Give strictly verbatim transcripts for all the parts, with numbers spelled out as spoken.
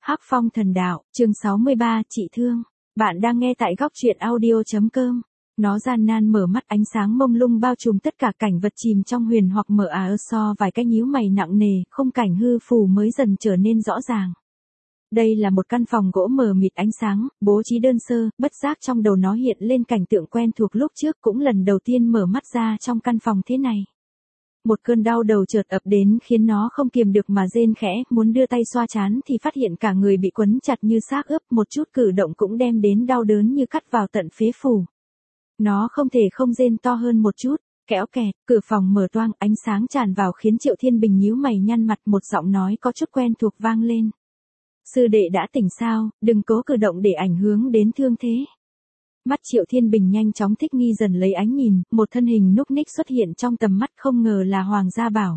Hắc Phong Thần Đạo, chương sáu mươi ba, Chị Thương. Bạn đang nghe tại góc truyện audio chấm com. Nó gian nan mở mắt, ánh sáng mông lung bao trùm tất cả, cảnh vật chìm trong huyền hoặc mờ ảo, so vài cái nhíu mày nặng nề, khung cảnh hư phù mới dần trở nên rõ ràng. Đây là một căn phòng gỗ mờ mịt ánh sáng, bố trí đơn sơ, bất giác trong đầu nó hiện lên cảnh tượng quen thuộc lúc trước, cũng lần đầu tiên mở mắt ra trong căn phòng thế này. Một cơn đau đầu chợt ập đến khiến nó không kiềm được mà rên khẽ, muốn đưa tay xoa trán thì phát hiện cả người bị quấn chặt như xác ướp, một chút cử động cũng đem đến đau đớn như cắt vào tận phế phủ. Nó không thể không rên to hơn một chút, kéo kẹt, cửa phòng mở toang, ánh sáng tràn vào khiến Triệu Thiên Bình nhíu mày nhăn mặt, một giọng nói có chút quen thuộc vang lên. Sư đệ đã tỉnh sao, đừng cố cử động để ảnh hưởng đến thương thế. Mắt Triệu Thiên Bình nhanh chóng thích nghi dần lấy ánh nhìn, một thân hình núc ních xuất hiện trong tầm mắt, không ngờ là Hoàng Gia Bảo.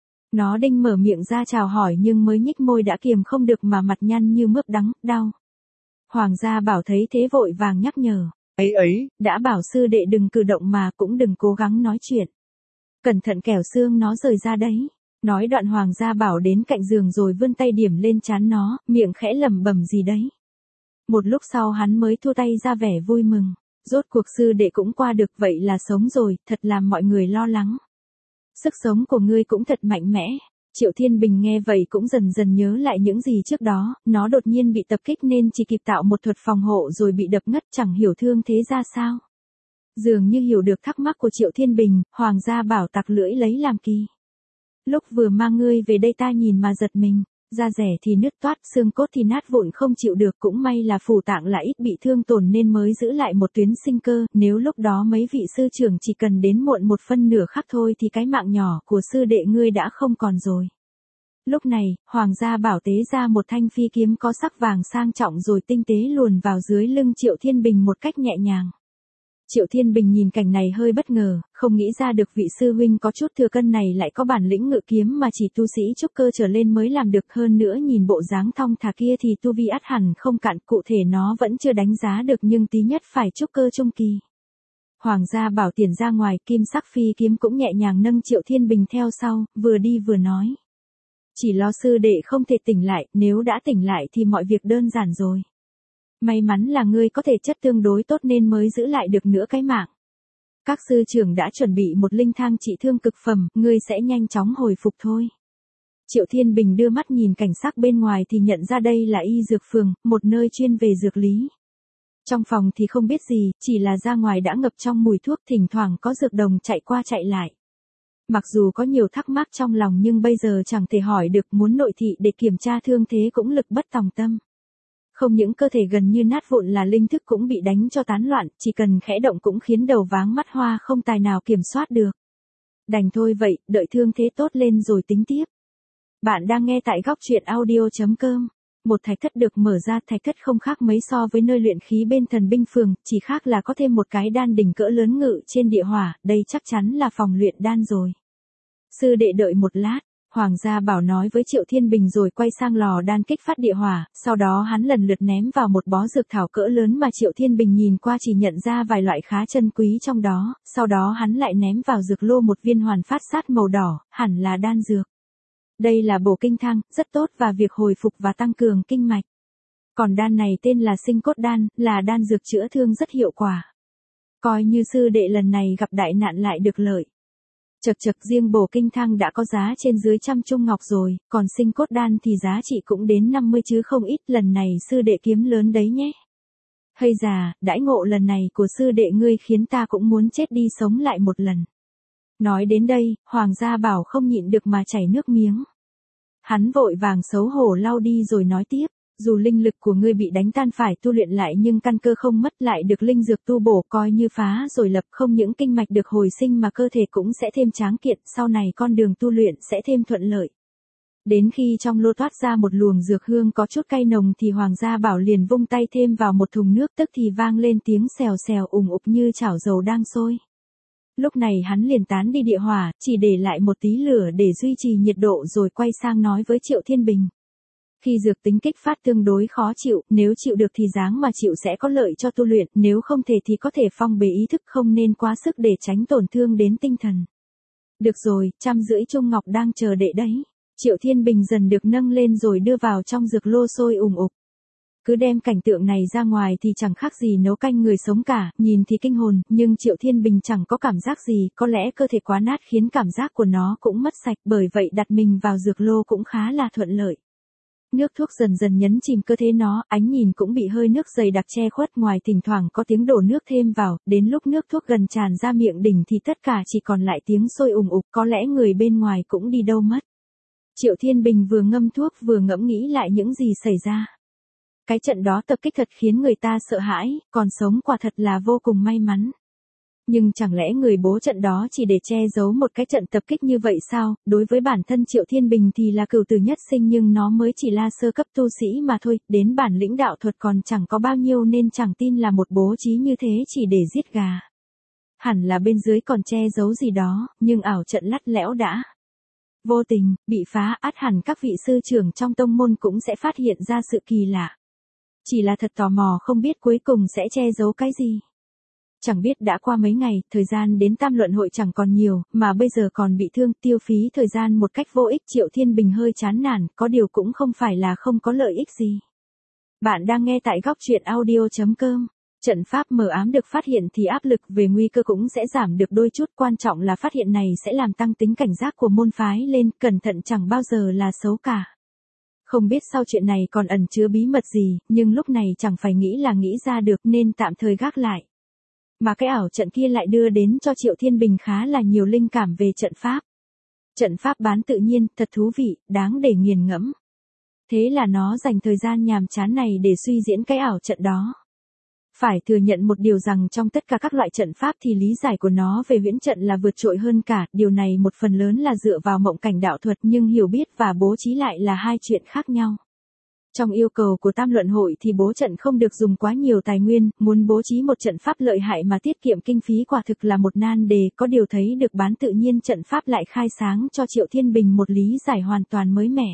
Nó định mở miệng ra chào hỏi nhưng mới nhích môi đã kiềm không được mà mặt nhăn như mướp đắng, đau. Hoàng Gia Bảo thấy thế vội vàng nhắc nhở. Ấy ấy, đã bảo sư đệ đừng cử động mà cũng đừng cố gắng nói chuyện. Cẩn thận kẻo xương nó rời ra đấy. Nói đoạn Hoàng Gia Bảo đến cạnh giường rồi vươn tay điểm lên trán nó, miệng khẽ lẩm bẩm gì đấy. Một lúc sau hắn mới thu tay ra vẻ vui mừng. Rốt cuộc sư đệ cũng qua được, vậy là sống rồi, thật làm mọi người lo lắng. Sức sống của ngươi cũng thật mạnh mẽ. Triệu Thiên Bình nghe vậy cũng dần dần nhớ lại những gì trước đó, nó đột nhiên bị tập kích nên chỉ kịp tạo một thuật phòng hộ rồi bị đập ngất, chẳng hiểu thương thế ra sao. Dường như hiểu được thắc mắc của Triệu Thiên Bình, Hoàng Gia Bảo tặc lưỡi lấy làm kỳ. Lúc vừa mang ngươi về đây ta nhìn mà giật mình. Da rẻ thì nứt toát, xương cốt thì nát vụn không chịu được, cũng may là phủ tạng là ít bị thương tổn nên mới giữ lại một tuyến sinh cơ, nếu lúc đó mấy vị sư trưởng chỉ cần đến muộn một phân nửa khắc thôi thì cái mạng nhỏ của sư đệ ngươi đã không còn rồi. Lúc này, Hoàng Gia Bảo tế ra một thanh phi kiếm có sắc vàng sang trọng rồi tinh tế luồn vào dưới lưng Triệu Thiên Bình một cách nhẹ nhàng. Triệu Thiên Bình nhìn cảnh này hơi bất ngờ, không nghĩ ra được vị sư huynh có chút thừa cân này lại có bản lĩnh ngự kiếm mà chỉ tu sĩ trúc cơ trở lên mới làm được, hơn nữa nhìn bộ dáng thong thả kia thì tu vi ắt hẳn không cạn, cụ thể nó vẫn chưa đánh giá được nhưng tí nhất phải trúc cơ trung kỳ. Hoàng Gia Bảo tiền ra ngoài, kim sắc phi kiếm cũng nhẹ nhàng nâng Triệu Thiên Bình theo sau, vừa đi vừa nói. Chỉ lo sư đệ không thể tỉnh lại, nếu đã tỉnh lại thì mọi việc đơn giản rồi. May mắn là ngươi có thể chất tương đối tốt nên mới giữ lại được nửa cái mạng. Các sư trưởng đã chuẩn bị một linh thang trị thương cực phẩm, ngươi sẽ nhanh chóng hồi phục thôi. Triệu Thiên Bình đưa mắt nhìn cảnh sắc bên ngoài thì nhận ra đây là y dược phường, một nơi chuyên về dược lý. Trong phòng thì không biết gì, chỉ là ra ngoài đã ngập trong mùi thuốc, thỉnh thoảng có dược đồng chạy qua chạy lại. Mặc dù có nhiều thắc mắc trong lòng nhưng bây giờ chẳng thể hỏi được, muốn nội thị để kiểm tra thương thế cũng lực bất tòng tâm. Không những cơ thể gần như nát vụn là linh thức cũng bị đánh cho tán loạn, chỉ cần khẽ động cũng khiến đầu váng mắt hoa không tài nào kiểm soát được. Đành thôi vậy, đợi thương thế tốt lên rồi tính tiếp. Bạn đang nghe tại góc truyện audio chấm com. Một thạch thất được mở ra, thạch thất không khác mấy so với nơi luyện khí bên thần binh phường, chỉ khác là có thêm một cái đan đỉnh cỡ lớn ngự trên địa hỏa, đây chắc chắn là phòng luyện đan rồi. Sư đệ đợi một lát. Hoàng Gia Bảo nói với Triệu Thiên Bình rồi quay sang lò đan kích phát địa hỏa, sau đó hắn lần lượt ném vào một bó dược thảo cỡ lớn mà Triệu Thiên Bình nhìn qua chỉ nhận ra vài loại khá chân quý trong đó, sau đó hắn lại ném vào dược lô một viên hoàn phát sát màu đỏ, hẳn là đan dược. Đây là bổ kinh thang, rất tốt và việc hồi phục và tăng cường kinh mạch. Còn đan này tên là sinh cốt đan, là đan dược chữa thương rất hiệu quả. Coi như sư đệ lần này gặp đại nạn lại được lợi. Chật chật, riêng bổ kinh thang đã có giá trên dưới trăm trung ngọc rồi, còn sinh cốt đan thì giá trị cũng đến năm mươi chứ không ít, lần này sư đệ kiếm lớn đấy nhé. Hay già, đãi ngộ lần này của sư đệ ngươi khiến ta cũng muốn chết đi sống lại một lần. Nói đến đây, Hoàng Gia Bảo không nhịn được mà chảy nước miếng. Hắn vội vàng xấu hổ lau đi rồi nói tiếp. Dù linh lực của ngươi bị đánh tan phải tu luyện lại nhưng căn cơ không mất, lại được linh dược tu bổ coi như phá rồi lập, không những kinh mạch được hồi sinh mà cơ thể cũng sẽ thêm tráng kiện, sau này con đường tu luyện sẽ thêm thuận lợi. Đến khi trong lô thoát ra một luồng dược hương có chút cay nồng thì Hoàng Gia Bảo liền vung tay thêm vào một thùng nước, tức thì vang lên tiếng xèo xèo ùng ục như chảo dầu đang sôi. Lúc này hắn liền tán đi địa hỏa, chỉ để lại một tí lửa để duy trì nhiệt độ rồi quay sang nói với Triệu Thiên Bình. Khi dược tính kích phát tương đối khó chịu, nếu chịu được thì dáng mà chịu sẽ có lợi cho tu luyện, nếu không thể thì có thể phong bế ý thức, không nên quá sức để tránh tổn thương đến tinh thần. Được rồi, trăm rưỡi trung ngọc đang chờ đệ đấy. Triệu Thiên Bình dần được nâng lên rồi đưa vào trong dược lô sôi ùng ục. Cứ đem cảnh tượng này ra ngoài thì chẳng khác gì nấu canh người sống cả, nhìn thì kinh hồn, nhưng Triệu Thiên Bình chẳng có cảm giác gì, có lẽ cơ thể quá nát khiến cảm giác của nó cũng mất sạch, bởi vậy đặt mình vào dược lô cũng khá là thuận lợi. Nước thuốc dần dần nhấn chìm cơ thể nó, ánh nhìn cũng bị hơi nước dày đặc che khuất, ngoài thỉnh thoảng có tiếng đổ nước thêm vào, đến lúc nước thuốc gần tràn ra miệng đỉnh thì tất cả chỉ còn lại tiếng sôi ùng ục, có lẽ người bên ngoài cũng đi đâu mất. Triệu Thiên Bình vừa ngâm thuốc vừa ngẫm nghĩ lại những gì xảy ra. Cái trận đó tập kích thật khiến người ta sợ hãi, còn sống quả thật là vô cùng may mắn. Nhưng chẳng lẽ người bố trận đó chỉ để che giấu một cái trận tập kích như vậy sao? Đối với bản thân Triệu Thiên Bình thì là cửu tử nhất sinh, nhưng nó mới chỉ là sơ cấp tu sĩ mà thôi, đến bản lĩnh đạo thuật còn chẳng có bao nhiêu nên chẳng tin là một bố trí như thế chỉ để giết gà. Hẳn là bên dưới còn che giấu gì đó, nhưng ảo trận lắt lẽo đã vô tình bị phá, ắt hẳn các vị sư trưởng trong tông môn cũng sẽ phát hiện ra sự kỳ lạ. Chỉ là thật tò mò không biết cuối cùng sẽ che giấu cái gì. Chẳng biết đã qua mấy ngày, thời gian đến tam luận hội chẳng còn nhiều, mà bây giờ còn bị thương, tiêu phí thời gian một cách vô ích. Triệu Thiên Bình hơi chán nản, có điều cũng không phải là không có lợi ích gì. Bạn đang nghe tại góc truyện audio chấm com. Trận pháp mờ ám được phát hiện thì áp lực về nguy cơ cũng sẽ giảm được đôi chút, quan trọng là phát hiện này sẽ làm tăng tính cảnh giác của môn phái lên, cẩn thận chẳng bao giờ là xấu cả. Không biết sau chuyện này còn ẩn chứa bí mật gì, nhưng lúc này chẳng phải nghĩ là nghĩ ra được nên tạm thời gác lại. Mà cái ảo trận kia lại đưa đến cho Triệu Thiên Bình khá là nhiều linh cảm về trận pháp. Trận pháp bán tự nhiên, thật thú vị, đáng để nghiền ngẫm. Thế là nó dành thời gian nhàm chán này để suy diễn cái ảo trận đó. Phải thừa nhận một điều rằng trong tất cả các loại trận pháp thì lý giải của nó về huyễn trận là vượt trội hơn cả, điều này một phần lớn là dựa vào mộng cảnh đạo thuật, nhưng hiểu biết và bố trí lại là hai chuyện khác nhau. Trong yêu cầu của tam luận hội thì bố trận không được dùng quá nhiều tài nguyên, muốn bố trí một trận pháp lợi hại mà tiết kiệm kinh phí quả thực là một nan đề, có điều thấy được bán tự nhiên trận pháp lại khai sáng cho Triệu Thiên Bình một lý giải hoàn toàn mới mẻ.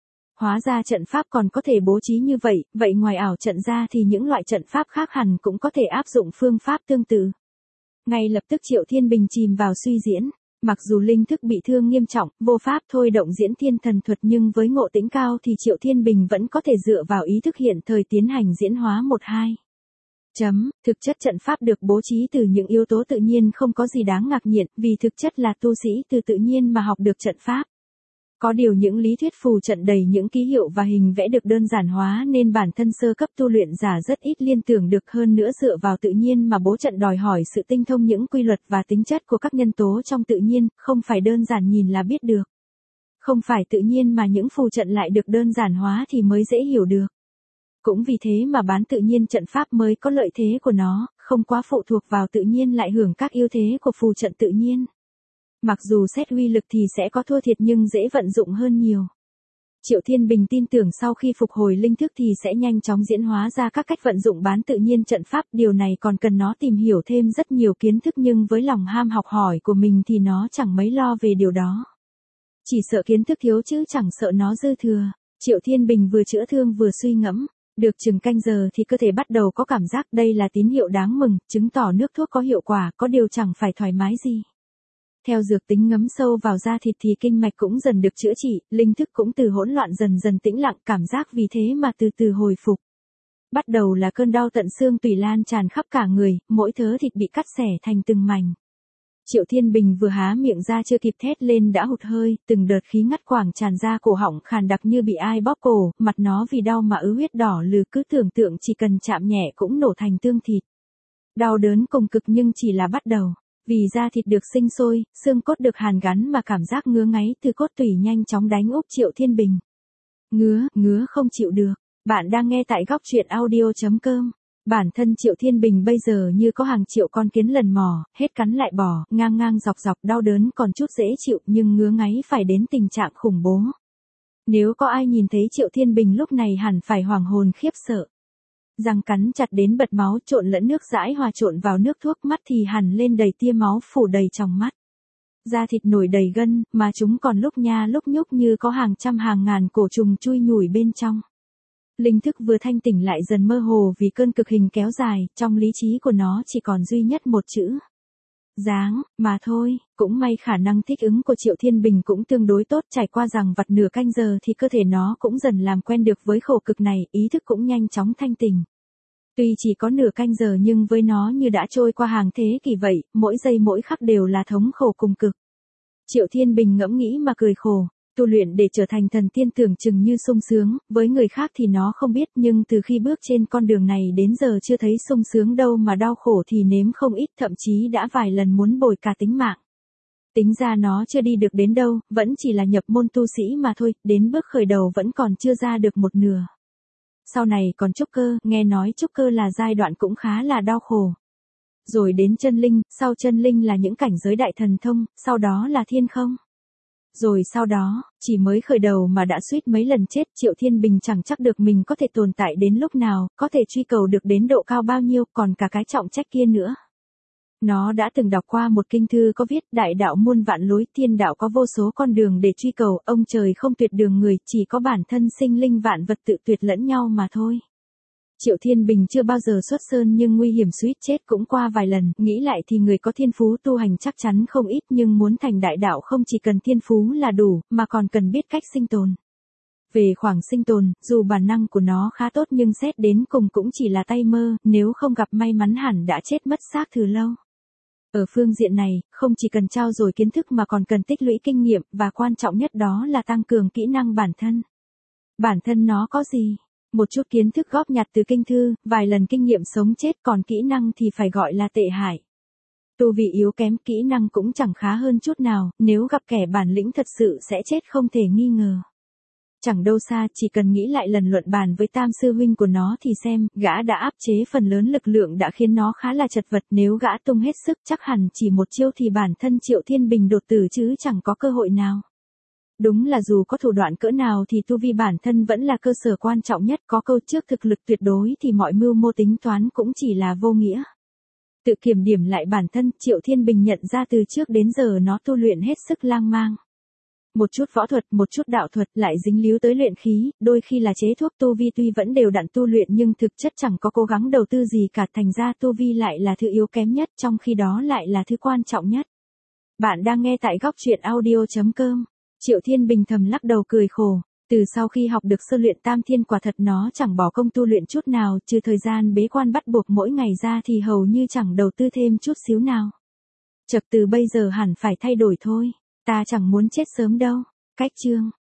Hóa ra trận pháp còn có thể bố trí như vậy, vậy ngoài ảo trận ra thì những loại trận pháp khác hẳn cũng có thể áp dụng phương pháp tương tự. Ngay lập tức Triệu Thiên Bình chìm vào suy diễn. Mặc dù linh thức bị thương nghiêm trọng, vô pháp thôi động diễn thiên thần thuật, nhưng với ngộ tính cao thì Triệu Thiên Bình vẫn có thể dựa vào ý thức hiện thời tiến hành diễn hóa một hai. Chấm, thực chất trận pháp được bố trí từ những yếu tố tự nhiên không có gì đáng ngạc nhiên, vì thực chất là tu sĩ từ tự nhiên mà học được trận pháp. Có điều những lý thuyết phù trận đầy những ký hiệu và hình vẽ được đơn giản hóa nên bản thân sơ cấp tu luyện giả rất ít liên tưởng được, hơn nữa dựa vào tự nhiên mà bố trận đòi hỏi sự tinh thông những quy luật và tính chất của các nhân tố trong tự nhiên, không phải đơn giản nhìn là biết được. Không phải tự nhiên mà những phù trận lại được đơn giản hóa thì mới dễ hiểu được. Cũng vì thế mà bán tự nhiên trận pháp mới có lợi thế của nó, không quá phụ thuộc vào tự nhiên lại hưởng các ưu thế của phù trận tự nhiên. Mặc dù xét uy lực thì sẽ có thua thiệt nhưng dễ vận dụng hơn nhiều. Triệu Thiên Bình tin tưởng sau khi phục hồi linh thức thì sẽ nhanh chóng diễn hóa ra các cách vận dụng bán tự nhiên trận pháp, điều này còn cần nó tìm hiểu thêm rất nhiều kiến thức, nhưng với lòng ham học hỏi của mình thì nó chẳng mấy lo về điều đó. Chỉ sợ kiến thức thiếu chứ chẳng sợ nó dư thừa. Triệu Thiên Bình vừa chữa thương vừa suy ngẫm. Được chừng canh giờ thì cơ thể bắt đầu có cảm giác, đây là tín hiệu đáng mừng, chứng tỏ nước thuốc có hiệu quả, có điều chẳng phải thoải mái gì. Theo dược tính ngấm sâu vào da thịt thì kinh mạch cũng dần được chữa trị, linh thức cũng từ hỗn loạn dần dần tĩnh lặng, cảm giác vì thế mà từ từ hồi phục. Bắt đầu là cơn đau tận xương tủy lan tràn khắp cả người, mỗi thớ thịt bị cắt xẻ thành từng mảnh. Triệu Thiên Bình vừa há miệng ra chưa kịp thét lên đã hụt hơi, từng đợt khí ngắt quãng tràn ra cổ họng khàn đặc như bị ai bóp cổ, mặt nó vì đau mà ứ huyết đỏ lừ, cứ tưởng tượng chỉ cần chạm nhẹ cũng nổ thành tương thịt. Đau đớn cùng cực nhưng chỉ là bắt đầu. Vì da thịt được sinh sôi, xương cốt được hàn gắn mà cảm giác ngứa ngáy từ cốt tủy nhanh chóng đánh úp Triệu Thiên Bình. Ngứa, ngứa không chịu được. Bạn đang nghe tại góc truyện audio chấm com. Bản thân Triệu Thiên Bình bây giờ như có hàng triệu con kiến lần mò, hết cắn lại bỏ, ngang ngang dọc dọc, đau đớn còn chút dễ chịu nhưng ngứa ngáy phải đến tình trạng khủng bố. Nếu có ai nhìn thấy Triệu Thiên Bình lúc này hẳn phải hoảng hồn khiếp sợ. Răng cắn chặt đến bật máu, trộn lẫn nước dãi hòa trộn vào nước thuốc, mắt thì hằn lên đầy tia máu phủ đầy trong mắt. Da thịt nổi đầy gân, mà chúng còn lúc nha lúc nhúc như có hàng trăm hàng ngàn cổ trùng chui nhủi bên trong. Linh thức vừa thanh tỉnh lại dần mơ hồ vì cơn cực hình kéo dài, trong lý trí của nó chỉ còn duy nhất một chữ. dáng, mà thôi, cũng may khả năng thích ứng của Triệu Thiên Bình cũng tương đối tốt, trải qua rằng vặt nửa canh giờ thì cơ thể nó cũng dần làm quen được với khổ cực này, ý thức cũng nhanh chóng thanh tỉnh. Tuy chỉ có nửa canh giờ nhưng với nó như đã trôi qua hàng thế kỷ vậy, mỗi giây mỗi khắc đều là thống khổ cùng cực. Triệu Thiên Bình ngẫm nghĩ mà cười khổ. Tu luyện để trở thành thần tiên tưởng chừng như sung sướng, với người khác thì nó không biết nhưng từ khi bước trên con đường này đến giờ chưa thấy sung sướng đâu mà đau khổ thì nếm không ít, thậm chí đã vài lần muốn bồi cả tính mạng. Tính ra nó chưa đi được đến đâu, vẫn chỉ là nhập môn tu sĩ mà thôi, đến bước khởi đầu vẫn còn chưa ra được một nửa. Sau này còn trúc cơ, nghe nói trúc cơ là giai đoạn cũng khá là đau khổ. Rồi đến chân linh, sau chân linh là những cảnh giới đại thần thông, sau đó là thiên không. Rồi sau đó, chỉ mới khởi đầu mà đã suýt mấy lần chết, Triệu Thiên Bình chẳng chắc được mình có thể tồn tại đến lúc nào, có thể truy cầu được đến độ cao bao nhiêu, còn cả cái trọng trách kia nữa. Nó đã từng đọc qua một kinh thư có viết đại đạo muôn vạn lối, thiên đạo có vô số con đường để truy cầu, ông trời không tuyệt đường người, chỉ có bản thân sinh linh vạn vật tự tuyệt lẫn nhau mà thôi. Triệu Thiên Bình chưa bao giờ xuất sơn nhưng nguy hiểm suýt chết cũng qua vài lần, nghĩ lại thì người có thiên phú tu hành chắc chắn không ít nhưng muốn thành đại đạo không chỉ cần thiên phú là đủ, mà còn cần biết cách sinh tồn. Về khoảng sinh tồn, dù bản năng của nó khá tốt nhưng xét đến cùng cũng chỉ là tay mơ, nếu không gặp may mắn hẳn đã chết mất xác từ lâu. Ở phương diện này, không chỉ cần trao dồi kiến thức mà còn cần tích lũy kinh nghiệm, và quan trọng nhất đó là tăng cường kỹ năng bản thân. Bản thân nó có gì? Một chút kiến thức góp nhặt từ kinh thư, vài lần kinh nghiệm sống chết, còn kỹ năng thì phải gọi là tệ hại. Tu vị yếu kém, kỹ năng cũng chẳng khá hơn chút nào, nếu gặp kẻ bản lĩnh thật sự sẽ chết không thể nghi ngờ. Chẳng đâu xa, chỉ cần nghĩ lại lần luận bàn với tam sư huynh của nó thì xem, gã đã áp chế phần lớn lực lượng đã khiến nó khá là chật vật, nếu gã tung hết sức chắc hẳn chỉ một chiêu thì bản thân Triệu Thiên Bình đột tử chứ chẳng có cơ hội nào. Đúng là dù có thủ đoạn cỡ nào thì tu vi bản thân vẫn là cơ sở quan trọng nhất, có câu trước thực lực tuyệt đối thì mọi mưu mô tính toán cũng chỉ là vô nghĩa. Tự kiểm điểm lại bản thân, Triệu Thiên Bình nhận ra từ trước đến giờ nó tu luyện hết sức lang mang. Một chút võ thuật, một chút đạo thuật, lại dính líu tới luyện khí, đôi khi là chế thuốc, tu vi tuy vẫn đều đặn tu luyện nhưng thực chất chẳng có cố gắng đầu tư gì cả, thành ra tu vi lại là thứ yếu kém nhất, trong khi đó lại là thứ quan trọng nhất. Bạn đang nghe tại góc truyện audio chấm com. Triệu Thiên Bình thầm lắc đầu cười khổ, từ sau khi học được sơ luyện tam thiên quả thật nó chẳng bỏ công tu luyện chút nào, trừ thời gian bế quan bắt buộc mỗi ngày ra thì hầu như chẳng đầu tư thêm chút xíu nào. Chợt từ bây giờ hẳn phải thay đổi thôi, ta chẳng muốn chết sớm đâu. Cách chương